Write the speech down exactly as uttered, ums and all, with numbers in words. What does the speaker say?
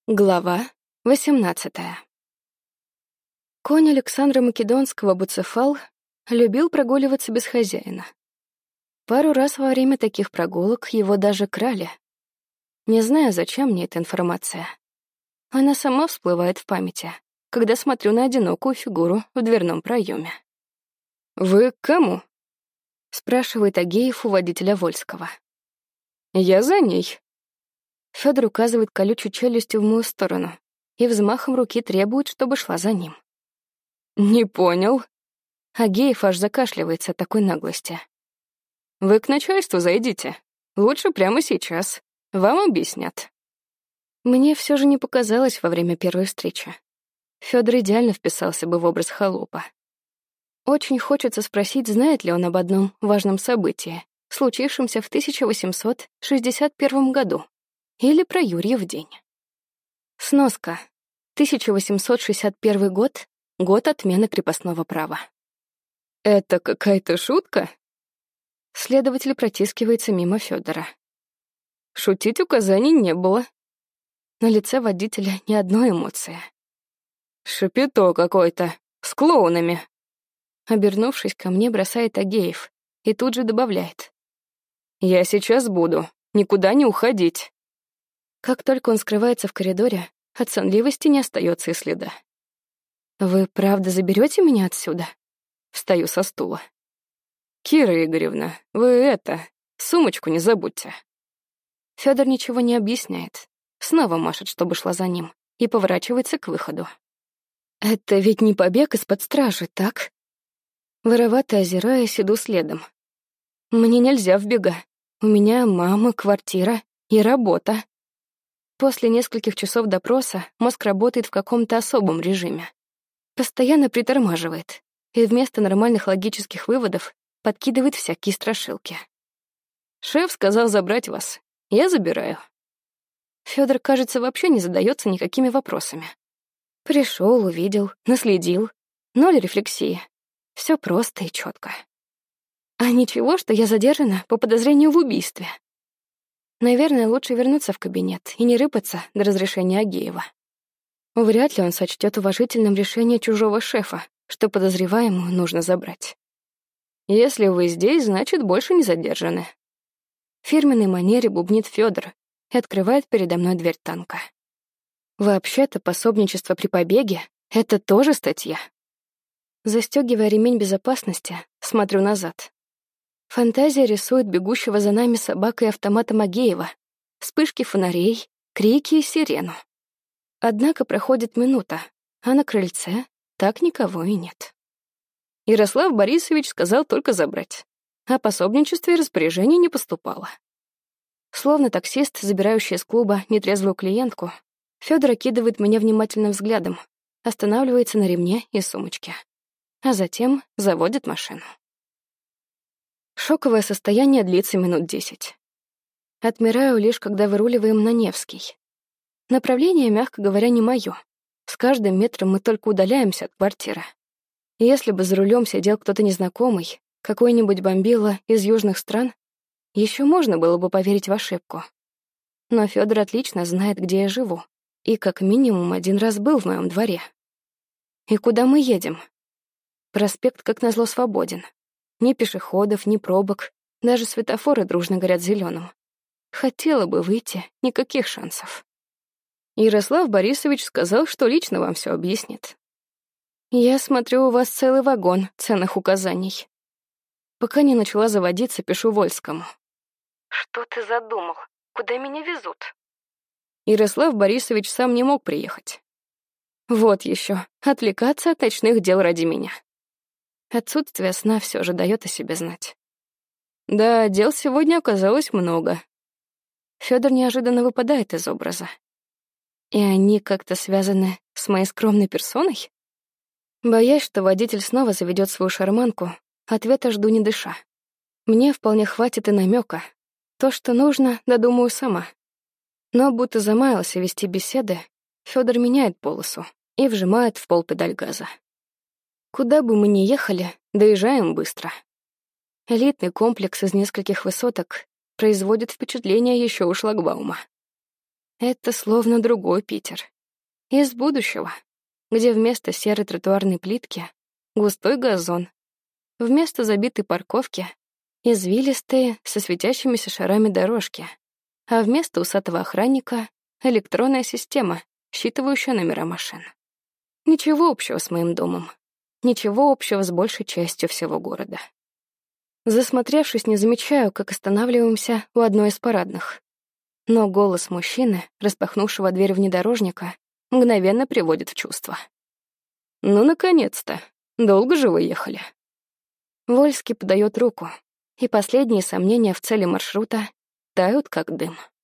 Глава восемнадцатая. Конь Александра Македонского Буцефал любил прогуливаться без хозяина. Пару раз во время таких прогулок его даже крали. Не знаю, зачем мне эта информация. Она сама всплывает в памяти, когда смотрю на одинокую фигуру в дверном проеме. «Вы к кому?» — спрашивает Агеев у водителя Вольского. «Я за ней». Фёдор указывает колючей челюстью в мою сторону и взмахом руки требует, чтобы шла за ним. «Не понял». Агеев аж закашливается от такой наглости. «Вы к начальству зайдите. Лучше прямо сейчас. Вам объяснят». Мне все же не показалось во время первой встречи. Фёдор идеально вписался бы в образ холопа. Очень хочется спросить, знает ли он об одном важном событии, случившемся в тысяча восемьсот шестьдесят первом году. Или про Юрьев день. Сноска. тысяча восемьсот шестьдесят первый год — год отмены крепостного права. «Это какая-то шутка?» Следователь протискивается мимо Фёдора. Шутить указаний не было. На лице водителя ни одной эмоции. «Шапито какой-то, с клоунами!» Обернувшись ко мне, бросает Агеев и тут же добавляет. «Я сейчас буду, никуда не уходить». Как только он скрывается в коридоре, от сонливости не остается и следа. «Вы правда заберете меня отсюда?» Встаю со стула. «Кира Игоревна, вы это, сумочку не забудьте». Фёдор ничего не объясняет, снова машет, чтобы шла за ним, и поворачивается к выходу. «Это ведь не побег из-под стражи, так?» Воровато озираясь, иду следом. «Мне нельзя в бега. У меня мама, квартира и работа». После нескольких часов допроса мозг работает в каком-то особом режиме. Постоянно притормаживает, и вместо нормальных логических выводов подкидывает всякие страшилки. «Шеф сказал забрать вас. Я забираю». Фёдор, кажется, вообще не задается никакими вопросами. Пришел, увидел, наследил. Ноль рефлексии. Все просто и четко. А ничего, что я задержана по подозрению в убийстве. Наверное, лучше вернуться в кабинет и не рыпаться до разрешения Агеева. Вряд ли он сочтет уважительным решение чужого шефа, что подозреваемую нужно забрать. «Если вы здесь, значит, больше не задержаны». В фирменной манере бубнит Фёдор и открывает передо мной дверь танка. Вообще-то пособничество при побеге — это тоже статья. Застёгивая ремень безопасности, смотрю назад. Фантазия рисует бегущего за нами собакой автоматом Агеева, вспышки фонарей, крики и сирену. Однако проходит минута, а на крыльце так никого и нет. Ярослав Борисович сказал только забрать. О пособничестве распоряжений не поступало. Словно таксист, забирающий из клуба нетрезвую клиентку, Фёдор окидывает меня внимательным взглядом, останавливается на ремне и сумочке, а затем заводит машину. Шоковое состояние длится минут десять. Отмираю лишь, когда выруливаем на Невский. Направление, мягко говоря, не моё. С каждым метром мы только удаляемся от квартиры. Если бы за рулем сидел кто-то незнакомый, какой-нибудь бомбила из южных стран, еще можно было бы поверить в ошибку. Но Фёдор отлично знает, где я живу, и как минимум один раз был в моем дворе. И куда мы едем? Проспект, как назло, свободен. Ни пешеходов, ни пробок, даже светофоры дружно горят зеленым. Хотела бы выйти, никаких шансов. Ярослав Борисович сказал, что лично вам все объяснит. Я смотрю, у вас целый вагон ценных указаний. Пока не начала заводиться, пишу Вольскому. Что ты задумал? Куда меня везут? Ярослав Борисович сам не мог приехать. Вот еще, отвлекаться от ночных дел ради меня. Отсутствие сна все же дает о себе знать. Да, дел сегодня оказалось много. Фёдор неожиданно выпадает из образа. И они как-то связаны с моей скромной персоной? Боясь, что водитель снова заведет свою шарманку, ответа жду не дыша. Мне вполне хватит и намека. То, что нужно, додумаю сама. Но будто замаялся вести беседы, Фёдор меняет полосу и вжимает в пол педаль газа. Куда бы мы ни ехали, доезжаем быстро. Элитный комплекс из нескольких высоток производит впечатление еще у шлагбаума. Это словно другой Питер. Из будущего, где вместо серой тротуарной плитки густой газон, вместо забитой парковки извилистые со светящимися шарами дорожки, а вместо усатого охранника — электронная система, считывающая номера машин. Ничего общего с моим домом. Ничего общего с большей частью всего города. Засмотревшись, не замечаю, как останавливаемся у одной из парадных. Но голос мужчины, распахнувшего дверь внедорожника, мгновенно приводит в чувство. «Ну, наконец-то! Долго же вы ехали?» Вольский подает руку, и последние сомнения в цели маршрута тают, как дым.